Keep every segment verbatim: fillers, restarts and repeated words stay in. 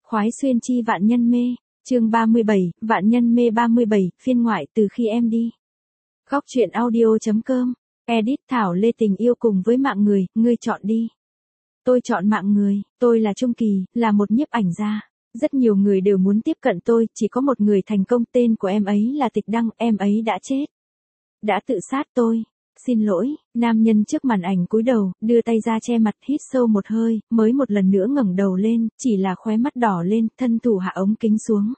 Khoái xuyên chi vạn nhân mê, chương ba mươi bảy, vạn nhân mê ba mươi bảy, phiên ngoại từ khi em đi. Góc truyện audio.com, edit Thảo Lê tình yêu cùng với mạng người, ngươi chọn đi. Tôi chọn mạng người, tôi là Trung Kỳ, là một nhiếp ảnh gia. Rất nhiều người đều muốn tiếp cận tôi, chỉ có một người thành công, tên của em ấy là Tịch Đăng, em ấy đã chết. Đã tự sát tôi. Xin lỗi, nam nhân trước màn ảnh cúi đầu, đưa tay ra che mặt, hít sâu một hơi, mới một lần nữa ngẩng đầu lên, chỉ là khóe mắt đỏ lên, thân thủ hạ ống kính xuống.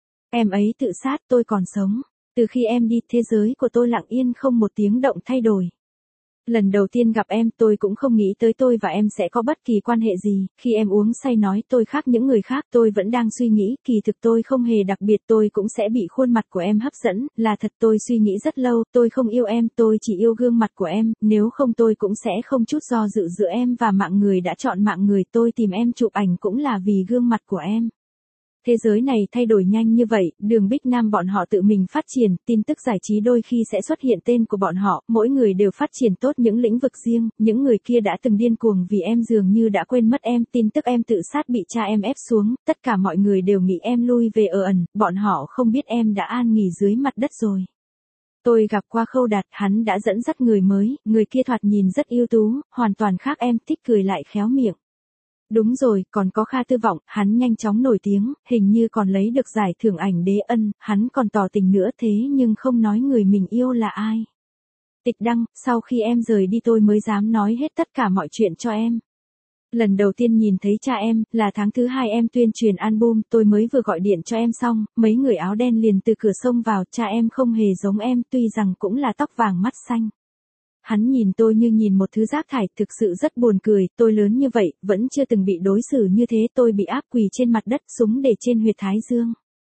Em ấy tự sát, tôi còn sống. Từ khi em đi, thế giới của tôi lặng yên không một tiếng động thay đổi. Lần đầu tiên gặp em, tôi cũng không nghĩ tới tôi và em sẽ có bất kỳ quan hệ gì. Khi em uống say nói tôi khác những người khác, tôi vẫn đang suy nghĩ, kỳ thực tôi không hề đặc biệt, tôi cũng sẽ bị khuôn mặt của em hấp dẫn, là thật. Tôi suy nghĩ rất lâu, tôi không yêu em, tôi chỉ yêu gương mặt của em, nếu không tôi cũng sẽ không chút do dự giữa em và mạng người. Đã chọn mạng người, tôi tìm em chụp ảnh cũng là vì gương mặt của em. Thế giới này thay đổi nhanh như vậy, đường Big Nam bọn họ tự mình phát triển, tin tức giải trí đôi khi sẽ xuất hiện tên của bọn họ, mỗi người đều phát triển tốt những lĩnh vực riêng, những người kia đã từng điên cuồng vì em dường như đã quên mất em, tin tức em tự sát bị cha em ép xuống, tất cả mọi người đều nghĩ em lui về ở ẩn, bọn họ không biết em đã an nghỉ dưới mặt đất rồi. Tôi gặp qua Khâu Đạt, hắn đã dẫn dắt người mới, người kia thoạt nhìn rất ưu tú, hoàn toàn khác em, thích cười lại khéo miệng. Đúng rồi, còn có Kha Tư Vọng, hắn nhanh chóng nổi tiếng, hình như còn lấy được giải thưởng ảnh đế ân, hắn còn tỏ tình nữa thế nhưng không nói người mình yêu là ai. Tịch Đăng, sau khi em rời đi tôi mới dám nói hết tất cả mọi chuyện cho em. Lần đầu tiên nhìn thấy cha em, là tháng thứ hai em tuyên truyền album, tôi mới vừa gọi điện cho em xong, mấy người áo đen liền từ cửa xông vào, cha em không hề giống em, tuy rằng cũng là tóc vàng mắt xanh. Hắn nhìn tôi như nhìn một thứ rác thải, thực sự rất buồn cười, tôi lớn như vậy, vẫn chưa từng bị đối xử như thế, tôi bị áp quỳ trên mặt đất, súng để trên huyệt thái dương.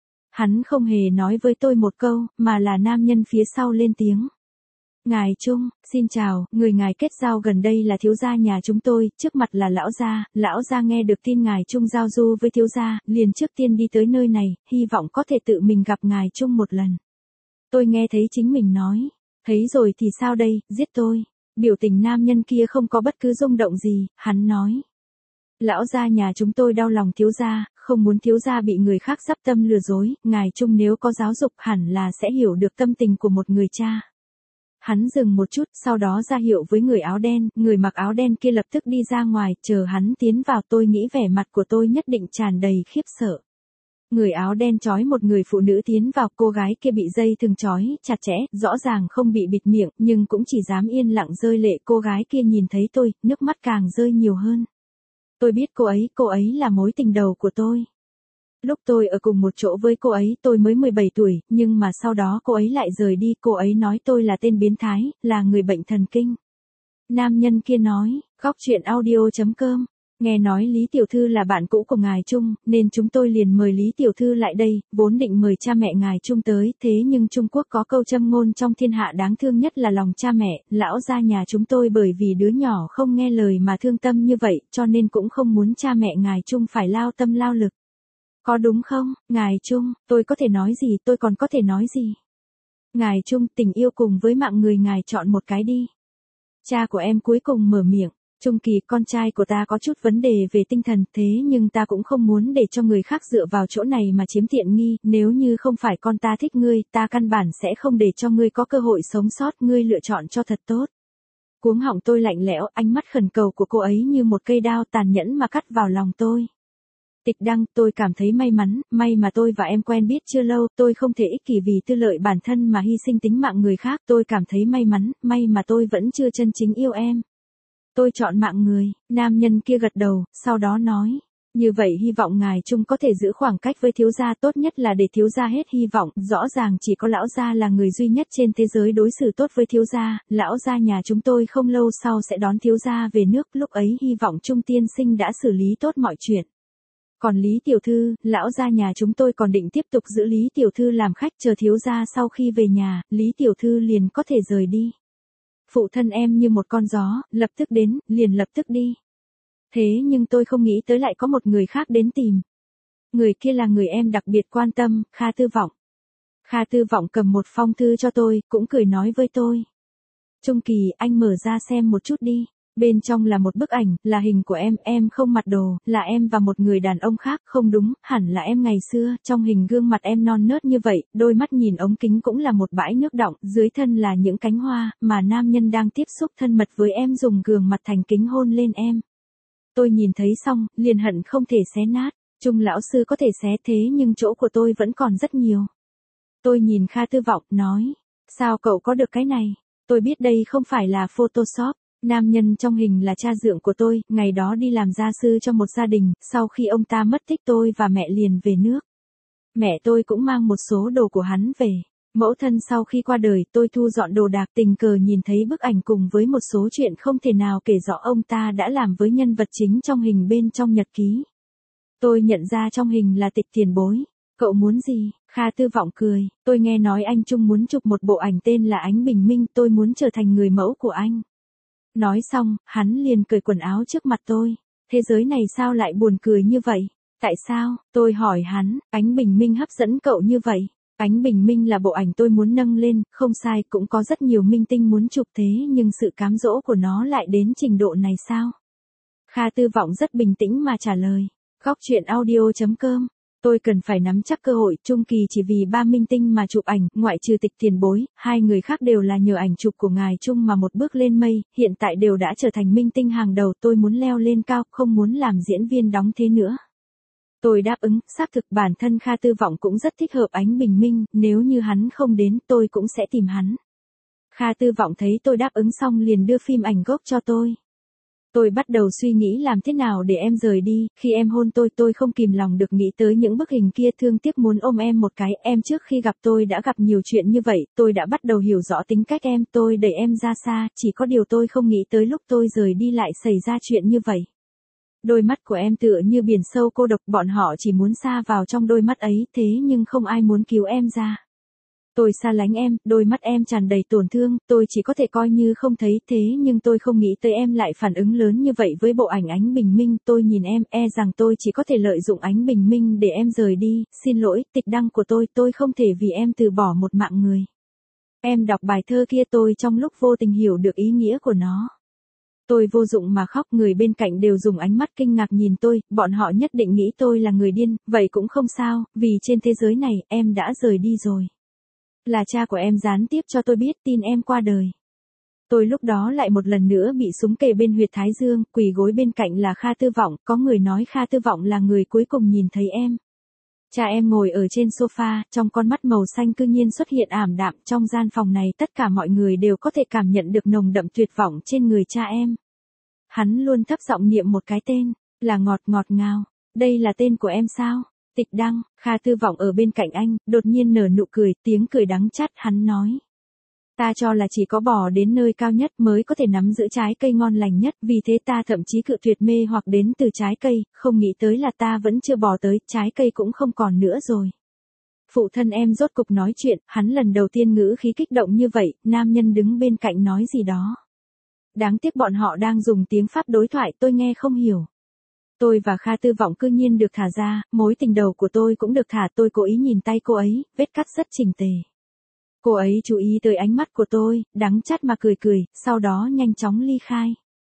Hắn không hề nói với tôi một câu, mà là nam nhân phía sau lên tiếng. Ngài Trung, xin chào, người ngài kết giao gần đây là thiếu gia nhà chúng tôi, trước mặt là lão gia, lão gia nghe được tin ngài Trung giao du với thiếu gia, liền trước tiên đi tới nơi này, hy vọng có thể tự mình gặp ngài Trung một lần. Tôi nghe thấy chính mình nói. Thấy rồi thì sao đây, giết tôi. Biểu tình nam nhân kia không có bất cứ rung động gì, hắn nói. Lão gia nhà chúng tôi đau lòng thiếu gia, không muốn thiếu gia bị người khác sắp tâm lừa dối, ngài Trung nếu có giáo dục hẳn là sẽ hiểu được tâm tình của một người cha. Hắn dừng một chút, sau đó ra hiệu với người áo đen, người mặc áo đen kia lập tức đi ra ngoài, chờ hắn tiến vào. Tôi nghĩ vẻ mặt của tôi nhất định tràn đầy khiếp sợ. Người áo đen trói một người phụ nữ tiến vào, cô gái kia bị dây thừng trói chặt chẽ, rõ ràng không bị bịt miệng, nhưng cũng chỉ dám yên lặng rơi lệ. Cô gái kia nhìn thấy tôi, nước mắt càng rơi nhiều hơn. Tôi biết cô ấy, cô ấy là mối tình đầu của tôi. Lúc tôi ở cùng một chỗ với cô ấy, tôi mới mười bảy tuổi, nhưng mà sau đó cô ấy lại rời đi, cô ấy nói tôi là tên biến thái, là người bệnh thần kinh. Nam nhân kia nói, góc truyện audio.com. Nghe nói Lý Tiểu Thư là bạn cũ của ngài Trung, nên chúng tôi liền mời Lý Tiểu Thư lại đây, vốn định mời cha mẹ ngài Trung tới, thế nhưng Trung Quốc có câu châm ngôn trong thiên hạ đáng thương nhất là lòng cha mẹ, lão gia nhà chúng tôi bởi vì đứa nhỏ không nghe lời mà thương tâm như vậy, cho nên cũng không muốn cha mẹ ngài Trung phải lao tâm lao lực. Có đúng không, ngài Trung, tôi có thể nói gì, tôi còn có thể nói gì? Ngài Trung, tình yêu cùng với mạng người ngài chọn một cái đi. Cha của em cuối cùng mở miệng. Trung Kỳ, con trai của ta có chút vấn đề về tinh thần, thế nhưng ta cũng không muốn để cho người khác dựa vào chỗ này mà chiếm tiện nghi, nếu như không phải con ta thích ngươi, ta căn bản sẽ không để cho ngươi có cơ hội sống sót, ngươi lựa chọn cho thật tốt. Cuống họng tôi lạnh lẽo, ánh mắt khẩn cầu của cô ấy như một cây đao tàn nhẫn mà cắt vào lòng tôi. Tịch Đăng, tôi cảm thấy may mắn, may mà tôi và em quen biết chưa lâu, tôi không thể ích kỷ vì tư lợi bản thân mà hy sinh tính mạng người khác, tôi cảm thấy may mắn, may mà tôi vẫn chưa chân chính yêu em. Tôi chọn mạng người, nam nhân kia gật đầu, sau đó nói, như vậy hy vọng ngài Trung có thể giữ khoảng cách với thiếu gia, tốt nhất là để thiếu gia hết hy vọng, rõ ràng chỉ có lão gia là người duy nhất trên thế giới đối xử tốt với thiếu gia, lão gia nhà chúng tôi không lâu sau sẽ đón thiếu gia về nước, lúc ấy hy vọng Trung tiên sinh đã xử lý tốt mọi chuyện. Còn Lý Tiểu Thư, lão gia nhà chúng tôi còn định tiếp tục giữ Lý Tiểu Thư làm khách, chờ thiếu gia sau khi về nhà, Lý Tiểu Thư liền có thể rời đi. Phụ thân em như một con gió, lập tức đến, liền lập tức đi. Thế nhưng tôi không nghĩ tới lại có một người khác đến tìm. Người kia là người em đặc biệt quan tâm, Kha Tư Vọng. Kha Tư Vọng cầm một phong thư cho tôi, cũng cười nói với tôi. Trung Kỳ, anh mở ra xem một chút đi. Bên trong là một bức ảnh, là hình của em, em không mặc đồ, là em và một người đàn ông khác, không đúng, hẳn là em ngày xưa, trong hình gương mặt em non nớt như vậy, đôi mắt nhìn ống kính cũng là một bãi nước đọng, dưới thân là những cánh hoa, mà nam nhân đang tiếp xúc thân mật với em dùng gương mặt thành kính hôn lên em. Tôi nhìn thấy xong, liền hận không thể xé nát, Trung lão sư có thể xé thế nhưng chỗ của tôi vẫn còn rất nhiều. Tôi nhìn Kha Tư Vọng, nói, sao cậu có được cái này? Tôi biết đây không phải là Photoshop. Nam nhân trong hình là cha dượng của tôi, ngày đó đi làm gia sư cho một gia đình, sau khi ông ta mất tích tôi và mẹ liền về nước. Mẹ tôi cũng mang một số đồ của hắn về. Mẫu thân sau khi qua đời tôi thu dọn đồ đạc, tình cờ nhìn thấy bức ảnh cùng với một số chuyện không thể nào kể rõ ông ta đã làm với nhân vật chính trong hình bên trong nhật ký. Tôi nhận ra trong hình là Tịch Tiền Bối. Cậu muốn gì? Kha Tư Vọng cười, tôi nghe nói anh Trung muốn chụp một bộ ảnh tên là Ánh Bình Minh, tôi muốn trở thành người mẫu của anh. Nói xong, hắn liền cởi quần áo trước mặt tôi. Thế giới này sao lại buồn cười như vậy? Tại sao? Tôi hỏi hắn, Ánh Bình Minh hấp dẫn cậu như vậy? Ánh Bình Minh là bộ ảnh tôi muốn nâng lên, không sai, cũng có rất nhiều minh tinh muốn chụp thế nhưng sự cám dỗ của nó lại đến trình độ này sao? Kha Tư Vọng rất bình tĩnh mà trả lời. Góc truyện audio chấm com. Tôi cần phải nắm chắc cơ hội, Trung Kỳ chỉ vì ba minh tinh mà chụp ảnh, ngoại trừ Tịch Tiền Bối, hai người khác đều là nhờ ảnh chụp của ngài Trung mà một bước lên mây, hiện tại đều đã trở thành minh tinh hàng đầu, tôi muốn leo lên cao, không muốn làm diễn viên đóng thế nữa. Tôi đáp ứng, xác thực bản thân Kha Tư Vọng cũng rất thích hợp Ánh Bình Minh, nếu như hắn không đến tôi cũng sẽ tìm hắn. Kha Tư Vọng thấy tôi đáp ứng xong liền đưa phim ảnh gốc cho tôi. Tôi bắt đầu suy nghĩ làm thế nào để em rời đi, khi em hôn tôi tôi không kìm lòng được nghĩ tới những bức hình kia, thương tiếc muốn ôm em một cái, em trước khi gặp tôi đã gặp nhiều chuyện như vậy, tôi đã bắt đầu hiểu rõ tính cách em, tôi đẩy em ra xa, chỉ có điều tôi không nghĩ tới lúc tôi rời đi lại xảy ra chuyện như vậy. Đôi mắt của em tựa như biển sâu cô độc, bọn họ chỉ muốn sa vào trong đôi mắt ấy, thế nhưng không ai muốn cứu em ra. Tôi xa lánh em, đôi mắt em tràn đầy tổn thương, tôi chỉ có thể coi như không thấy, thế nhưng tôi không nghĩ tới em lại phản ứng lớn như vậy với bộ ảnh Ánh Bình Minh, tôi nhìn em, e rằng tôi chỉ có thể lợi dụng Ánh Bình Minh để em rời đi, xin lỗi, tịch đăng của tôi, tôi không thể vì em từ bỏ một mạng người. Em đọc bài thơ kia, tôi trong lúc vô tình hiểu được ý nghĩa của nó. Tôi vô dụng mà khóc, người bên cạnh đều dùng ánh mắt kinh ngạc nhìn tôi, bọn họ nhất định nghĩ tôi là người điên, vậy cũng không sao, vì trên thế giới này, em đã rời đi rồi. Là cha của em gián tiếp cho tôi biết tin em qua đời. Tôi lúc đó lại một lần nữa bị súng kề bên huyệt thái dương, quỳ gối bên cạnh là Kha Tư Vọng, có người nói Kha Tư Vọng là người cuối cùng nhìn thấy em. Cha em ngồi ở trên sofa, trong con mắt màu xanh cư nhiên xuất hiện ảm đạm, trong gian phòng này tất cả mọi người đều có thể cảm nhận được nồng đậm tuyệt vọng trên người cha em. Hắn luôn thấp giọng niệm một cái tên, là ngọt ngọt ngào, đây là tên của em sao? Tịch đăng. Kha Tư Vọng ở bên cạnh anh, đột nhiên nở nụ cười, tiếng cười đắng chát, hắn nói. Ta cho là chỉ có bò đến nơi cao nhất mới có thể nắm giữ trái cây ngon lành nhất, vì thế ta thậm chí cự tuyệt mê hoặc đến từ trái cây, không nghĩ tới là ta vẫn chưa bò tới, trái cây cũng không còn nữa rồi. Phụ thân em rốt cục nói chuyện, hắn lần đầu tiên ngữ khí kích động như vậy, nam nhân đứng bên cạnh nói gì đó. Đáng tiếc bọn họ đang dùng tiếng Pháp đối thoại, tôi nghe không hiểu. Tôi và Kha Tư Vọng cư nhiên được thả ra, mối tình đầu của tôi cũng được thả, tôi cố ý nhìn tay cô ấy, vết cắt rất chỉnh tề. Cô ấy chú ý tới ánh mắt của tôi, đắng chát mà cười cười, sau đó nhanh chóng ly khai.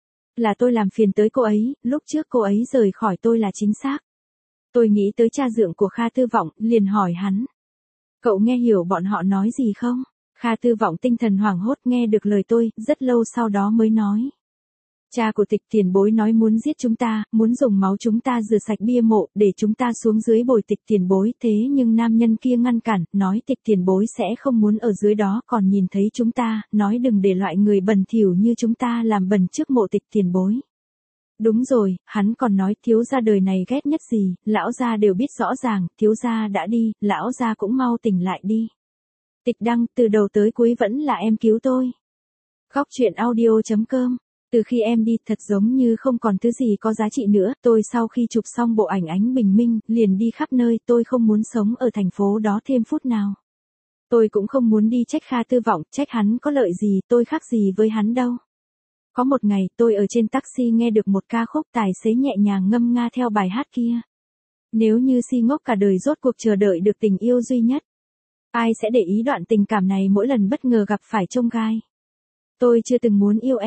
Là tôi làm phiền tới cô ấy, lúc trước cô ấy rời khỏi tôi là chính xác. Tôi nghĩ tới cha dượng của Kha Tư Vọng, liền hỏi hắn. Cậu nghe hiểu bọn họ nói gì không? Kha Tư Vọng tinh thần hoảng hốt nghe được lời tôi, rất lâu sau đó mới nói. Cha của Tịch Tiền Bối nói muốn giết chúng ta, muốn dùng máu chúng ta rửa sạch bia mộ, để chúng ta xuống dưới bồi Tịch Tiền Bối, thế nhưng nam nhân kia ngăn cản, nói Tịch Tiền Bối sẽ không muốn ở dưới đó, còn nhìn thấy chúng ta, nói đừng để loại người bẩn thỉu như chúng ta làm bẩn trước mộ Tịch Tiền Bối. Đúng rồi, hắn còn nói thiếu gia đời này ghét nhất gì, lão gia đều biết rõ ràng, thiếu gia đã đi, lão gia cũng mau tỉnh lại đi. Tịch đăng, từ đầu tới cuối vẫn là em cứu tôi. Góc truyện audio chấm com. Từ khi em đi, thật giống như không còn thứ gì có giá trị nữa, tôi sau khi chụp xong bộ ảnh Ánh Bình Minh, liền đi khắp nơi, tôi không muốn sống ở thành phố đó thêm phút nào. Tôi cũng không muốn đi trách Kha Tư Vọng, trách hắn có lợi gì, tôi khác gì với hắn đâu. Có một ngày, tôi ở trên taxi nghe được một ca khúc, tài xế nhẹ nhàng ngâm nga theo bài hát kia. Nếu như si ngốc cả đời rốt cuộc chờ đợi được tình yêu duy nhất. Ai sẽ để ý đoạn tình cảm này mỗi lần bất ngờ gặp phải chông gai. Tôi chưa từng muốn yêu em.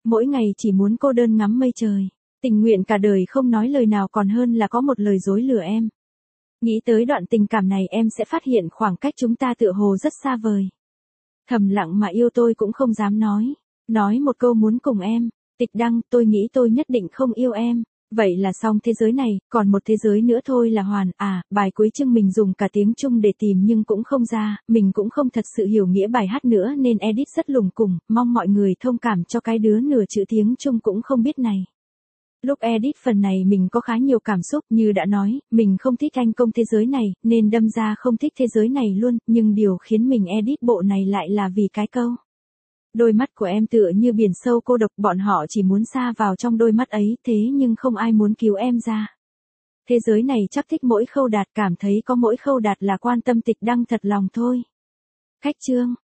Mỗi ngày chỉ muốn cô đơn ngắm mây trời. Tình nguyện cả đời không nói lời nào còn hơn là có một lời dối lừa em. Nghĩ tới đoạn tình cảm này em sẽ phát hiện khoảng cách chúng ta tựa hồ rất xa vời. Thầm lặng mà yêu tôi cũng không dám nói. Nói một câu muốn cùng em. Tịch Đăng, tôi nghĩ tôi nhất định không yêu em. Vậy là xong thế giới này, còn một thế giới nữa thôi là hoàn. À, bài cuối chương mình dùng cả tiếng Trung để tìm nhưng cũng không ra, mình cũng không thật sự hiểu nghĩa bài hát nữa nên edit rất lùng củng, mong mọi người thông cảm cho cái đứa nửa chữ tiếng Trung cũng không biết này. Lúc edit phần này mình có khá nhiều cảm xúc, như đã nói, mình không thích anh công thế giới này, nên đâm ra không thích thế giới này luôn, nhưng điều khiến mình edit bộ này lại là vì cái câu. Đôi mắt của em tựa như biển sâu cô độc, bọn họ chỉ muốn sa vào trong đôi mắt ấy, thế nhưng không ai muốn cứu em ra. Thế giới này chắc thích mỗi Khâu Đạt, cảm thấy có mỗi Khâu Đạt là quan tâm Tịch Đăng thật lòng thôi. Khách chương